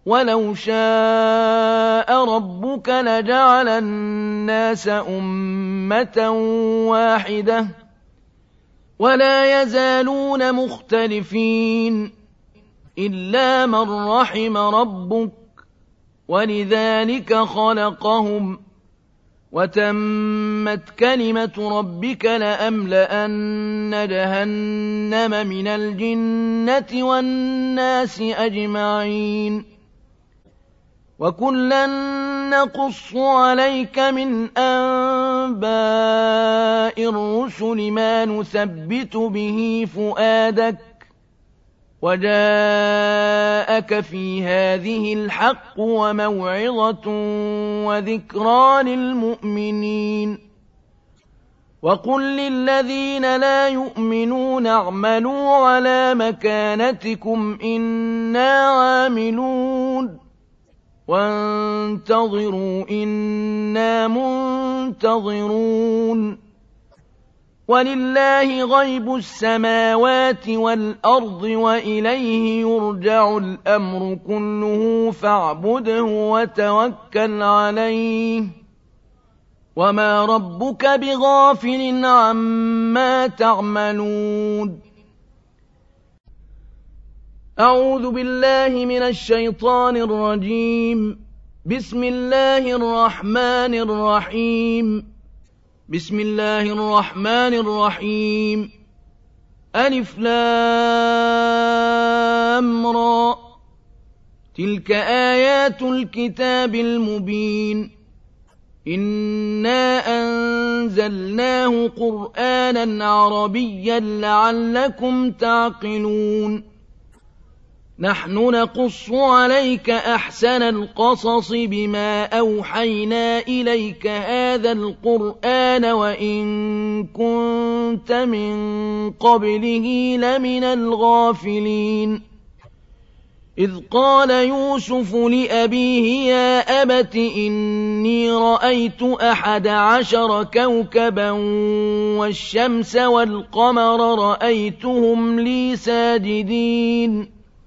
وَلَوْ شَاءَ رَبُّكَ لَجَعَلَ النَّاسَ أُمَّةً وَاحِدَةً وَلَا يَزَالُونَ مُخْتَلِفِينَ إِلَّا مَن رَّحِمَ رَبُّكَ وَلِذَٰلِكَ خَلَقَهُمْ وَتَمَّتْ كَلِمَةُ رَبِّكَ لَأَمْلَأَنَّ جَهَنَّمَ مِنَ الْجِنَّةِ وَالنَّاسِ أَجْمَعِينَ وَكُلًّا نَّقُصُّ عَلَيْكَ مِنْ أَنبَاءِ الرُّسُلِ مَا نُثَبِّتُ بِهِ فُؤَادَكَ وَجَاءَكَ فِي هَٰذِهِ الْحَقُّ وَمَوْعِظَةٌ وَذِكْرَىٰ لِلْمُؤْمِنِينَ وَقُل لِّلَّذِينَ لَا يُؤْمِنُونَ اعْمَلُوا عَلَىٰ مَكَانَتِكُمْ إِنَّا عَامِلُونَ وَانتَظِرُوا إِنَّا مُنتَظِرُونَ وَلِلَّهِ غَيْبُ السَّمَاوَاتِ وَالْأَرْضِ وَإِلَيْهِ يُرْجَعُ الْأَمْرُ كُلُّهُ فَاعْبُدْهُ وَتَوَكَّلْ عَلَيْهِ وَمَا رَبُّكَ بِغَافِلٍ عَمَّا تَعْمَلُونَ أعوذ بالله من الشيطان الرجيم بسم الله الرحمن الرحيم ألف لام را تلك آيات الكتاب المبين إنا أنزلناه قرآنا عربيا لعلكم تعقلون نحن نقص عليك أحسن القصص بما أوحينا إليك هذا القرآن وإن كنت من قبله لمن الغافلين إذ قال يوسف لأبيه يا أبت إني رأيت 11 كوكبا والشمس والقمر رأيتهم لي ساجدين